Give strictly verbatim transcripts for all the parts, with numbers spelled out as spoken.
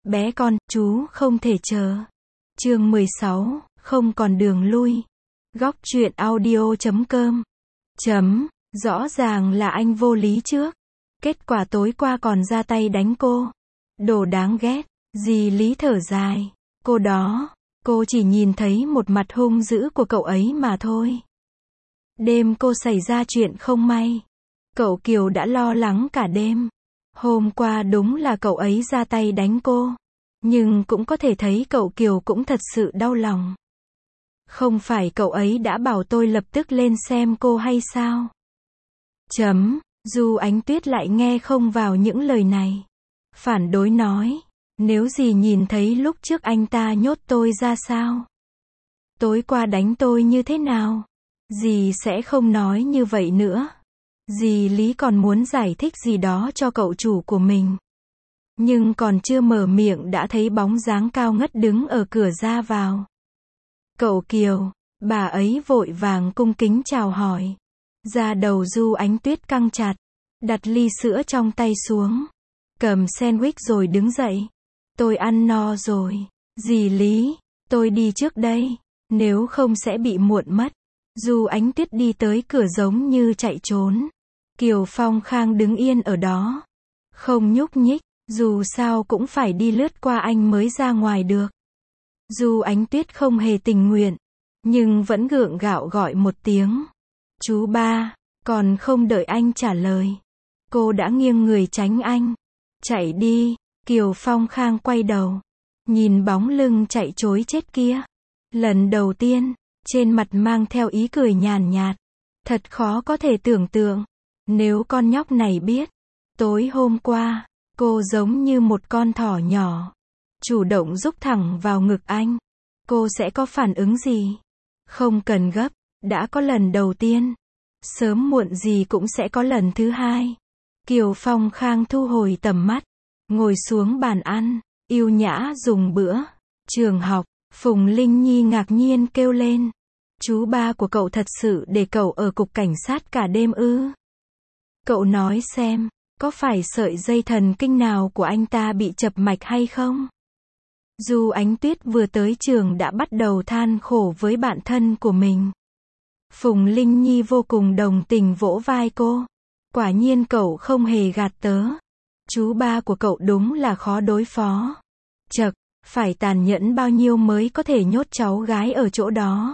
Bé con, chú không thể chờ. Chương mười sáu, không còn đường lui. Góc truyện audio chấm com. Chấm, rõ ràng là anh vô lý trước. Kết quả tối qua còn ra tay đánh cô. Đồ đáng ghét. Dì Lý thở dài. Cô đó, cô chỉ nhìn thấy một mặt hung dữ của cậu ấy mà thôi. Đêm cô xảy ra chuyện không may. Cậu Kiều đã lo lắng cả đêm. Hôm qua đúng là cậu ấy ra tay đánh cô. Nhưng cũng có thể thấy cậu Kiều cũng thật sự đau lòng. Không phải cậu ấy đã bảo tôi lập tức lên xem cô hay sao? Chấm, Du Ánh Tuyết lại nghe không vào những lời này. Phản đối nói, nếu dì nhìn thấy lúc trước anh ta nhốt tôi ra sao? Tối qua đánh tôi như thế nào? Dì sẽ không nói như vậy nữa. Dì Lý còn muốn giải thích gì đó cho cậu chủ của mình. Nhưng còn chưa mở miệng đã thấy bóng dáng cao ngất đứng ở cửa ra vào. Cậu Kiều, bà ấy vội vàng cung kính chào hỏi. Da đầu Du Ánh Tuyết căng chặt, đặt ly sữa trong tay xuống, cầm sandwich rồi đứng dậy. Tôi ăn no rồi. Dì Lý, tôi đi trước đây, nếu không sẽ bị muộn mất. Du Ánh Tuyết đi tới cửa giống như chạy trốn. Kiều Phong Khang đứng yên ở đó, không nhúc nhích, dù sao cũng phải đi lướt qua anh mới ra ngoài được. Du Ánh Tuyết không hề tình nguyện, nhưng vẫn gượng gạo gọi một tiếng. Chú ba, còn không đợi anh trả lời. Cô đã nghiêng người tránh anh. Chạy đi. Kiều Phong Khang quay đầu, nhìn bóng lưng chạy trối chết kia. Lần đầu tiên, trên mặt mang theo ý cười nhàn nhạt. Thật khó có thể tưởng tượng, nếu con nhóc này biết, tối hôm qua, cô giống như một con thỏ nhỏ, chủ động rúc thẳng vào ngực anh, cô sẽ có phản ứng gì? Không cần gấp, đã có lần đầu tiên, sớm muộn gì cũng sẽ có lần thứ hai. Kiều Phong Khang thu hồi tầm mắt, ngồi xuống bàn ăn, yêu nhã dùng bữa. Trường học, Phùng Linh Nhi ngạc nhiên kêu lên. Chú ba của cậu thật sự để cậu ở cục cảnh sát cả đêm ư? Cậu nói xem, có phải sợi dây thần kinh nào của anh ta bị chập mạch hay không? Du Ánh Tuyết vừa tới trường đã bắt đầu than khổ với bạn thân của mình. Phùng Linh Nhi vô cùng đồng tình vỗ vai cô. Quả nhiên cậu không hề gạt tớ. Chú ba của cậu đúng là khó đối phó. Chậc, phải tàn nhẫn bao nhiêu mới có thể nhốt cháu gái ở chỗ đó.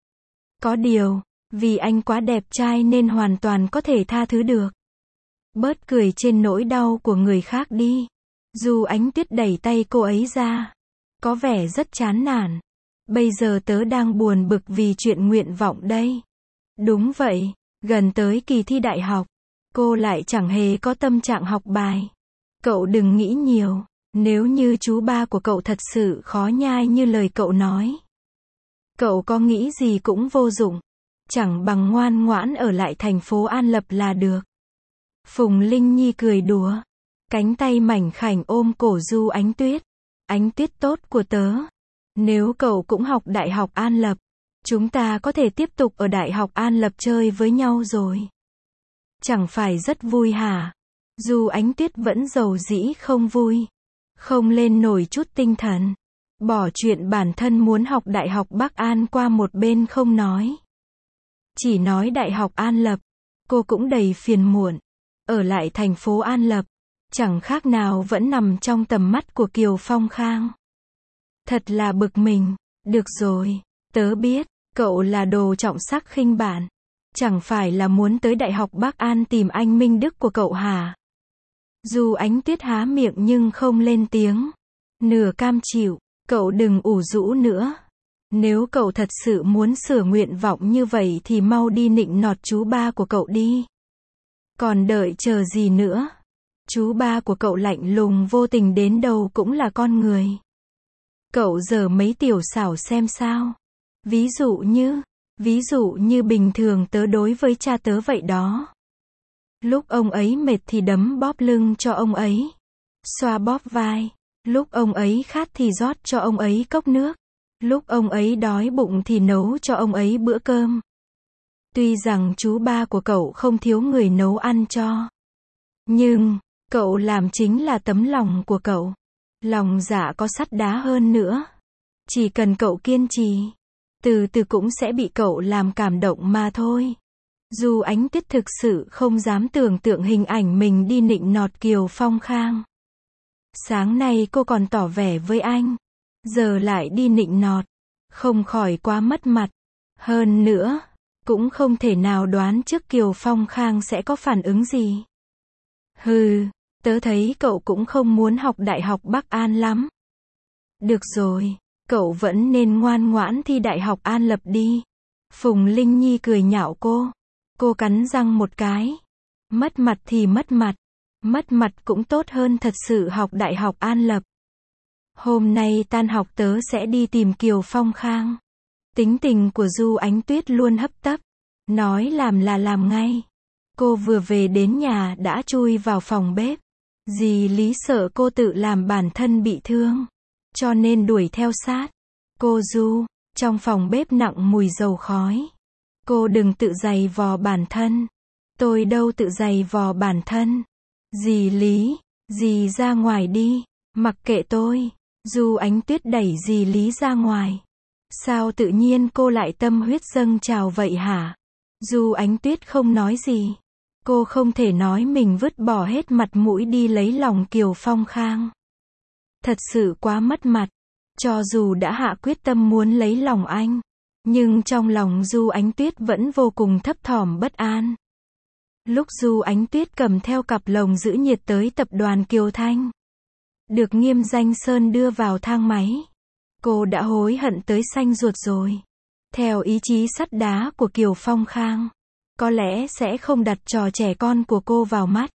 Có điều, vì anh quá đẹp trai nên hoàn toàn có thể tha thứ được. Bớt cười trên nỗi đau của người khác đi. Du Ánh Tuyết đẩy tay cô ấy ra, có vẻ rất chán nản. Bây giờ tớ đang buồn bực vì chuyện nguyện vọng đây. Đúng vậy, gần tới kỳ thi đại học, cô lại chẳng hề có tâm trạng học bài. Cậu đừng nghĩ nhiều, nếu như chú ba của cậu thật sự khó nhai như lời cậu nói, cậu có nghĩ gì cũng vô dụng, chẳng bằng ngoan ngoãn ở lại thành phố An Lập là được. Phùng Linh Nhi cười đùa, cánh tay mảnh khảnh ôm cổ Du Ánh Tuyết. Ánh Tuyết tốt của tớ, nếu cậu cũng học Đại học An Lập, chúng ta có thể tiếp tục ở Đại học An Lập chơi với nhau rồi. Chẳng phải rất vui hả? Du Ánh Tuyết vẫn dầu dĩ không vui, không lên nổi chút tinh thần. Bỏ chuyện bản thân muốn học Đại học Bắc An qua một bên không nói. Chỉ nói Đại học An Lập, cô cũng đầy phiền muộn. Ở lại thành phố An Lập, chẳng khác nào vẫn nằm trong tầm mắt của Kiều Phong Khang. Thật là bực mình. Được rồi, tớ biết, cậu là đồ trọng sắc khinh bạn. Chẳng phải là muốn tới Đại học Bắc An tìm anh Minh Đức của cậu hả? Du Ánh Tuyết há miệng nhưng không lên tiếng. Nửa cam chịu, cậu đừng ủ rũ nữa. Nếu cậu thật sự muốn sửa nguyện vọng như vậy thì mau đi nịnh nọt chú ba của cậu đi. Còn đợi chờ gì nữa? Chú ba của cậu lạnh lùng vô tình đến đâu cũng là con người. Cậu giở mấy tiểu xảo xem sao. Ví dụ như, ví dụ như bình thường tớ đối với cha tớ vậy đó. Lúc ông ấy mệt thì đấm bóp lưng cho ông ấy, xoa bóp vai. Lúc ông ấy khát thì rót cho ông ấy cốc nước. Lúc ông ấy đói bụng thì nấu cho ông ấy bữa cơm. Tuy rằng chú ba của cậu không thiếu người nấu ăn cho, nhưng cậu làm chính là tấm lòng của cậu. Lòng dạ có sắt đá hơn nữa. Chỉ cần cậu kiên trì, từ từ cũng sẽ bị cậu làm cảm động mà thôi. Du Ánh Tuyết thực sự không dám tưởng tượng hình ảnh mình đi nịnh nọt Kiều Phong Khang. Sáng nay cô còn tỏ vẻ với anh, giờ lại đi nịnh nọt, không khỏi quá mất mặt. Hơn nữa, cũng không thể nào đoán trước Kiều Phong Khang sẽ có phản ứng gì. Hừ, tớ thấy cậu cũng không muốn học Đại học Bắc An lắm. Được rồi, cậu vẫn nên ngoan ngoãn thi Đại học An Lập đi. Phùng Linh Nhi cười nhạo cô. Cô cắn răng một cái. Mất mặt thì mất mặt. Mất mặt cũng tốt hơn thật sự học Đại học An Lập. Hôm nay tan học tớ sẽ đi tìm Kiều Phong Khang. Tính tình của Du Ánh Tuyết luôn hấp tấp. Nói làm là làm ngay. Cô vừa về đến nhà đã chui vào phòng bếp. Dì Lý sợ cô tự làm bản thân bị thương, cho nên đuổi theo sát. Cô Du, trong phòng bếp nặng mùi dầu khói. Cô đừng tự giày vò bản thân. Tôi đâu tự giày vò bản thân. Dì Lý, dì ra ngoài đi, mặc kệ tôi. Du Ánh Tuyết đẩy dì Lý ra ngoài. Sao tự nhiên cô lại tâm huyết dâng trào vậy hả? Du Ánh Tuyết không nói gì. Cô không thể nói mình vứt bỏ hết mặt mũi đi lấy lòng Kiều Phong Khang. Thật sự quá mất mặt. Cho dù đã hạ quyết tâm muốn lấy lòng anh, nhưng trong lòng Du Ánh Tuyết vẫn vô cùng thấp thỏm bất an. Lúc Du Ánh Tuyết cầm theo cặp lồng giữ nhiệt tới tập đoàn Kiều Thanh, được Nghiêm Danh Sơn đưa vào thang máy, cô đã hối hận tới xanh ruột rồi. Theo ý chí sắt đá của Kiều Phong Khang, có lẽ sẽ không đặt trò trẻ con của cô vào mắt.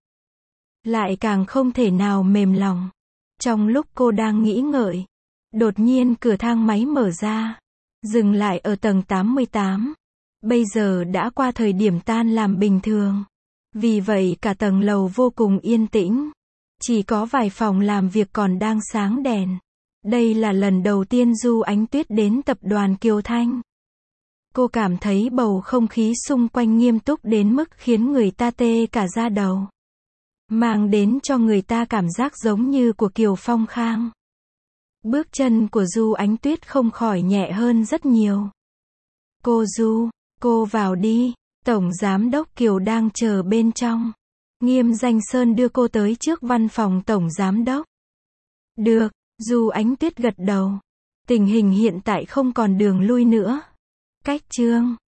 Lại càng không thể nào mềm lòng. Trong lúc cô đang nghĩ ngợi, đột nhiên cửa thang máy mở ra, dừng lại ở tầng tám mươi tám. Bây giờ đã qua thời điểm tan làm bình thường. Vì vậy cả tầng lầu vô cùng yên tĩnh. Chỉ có vài phòng làm việc còn đang sáng đèn. Đây là lần đầu tiên Du Ánh Tuyết đến tập đoàn Kiều Thanh. Cô cảm thấy bầu không khí xung quanh nghiêm túc đến mức khiến người ta tê cả da đầu. Mang đến cho người ta cảm giác giống như của Kiều Phong Khang. Bước chân của Du Ánh Tuyết không khỏi nhẹ hơn rất nhiều. Cô Du, cô vào đi, Tổng Giám đốc Kiều đang chờ bên trong. Nghiêm Danh Sơn đưa cô tới trước văn phòng Tổng Giám đốc. Được, Du Ánh Tuyết gật đầu. Tình hình hiện tại không còn đường lui nữa. Cách chương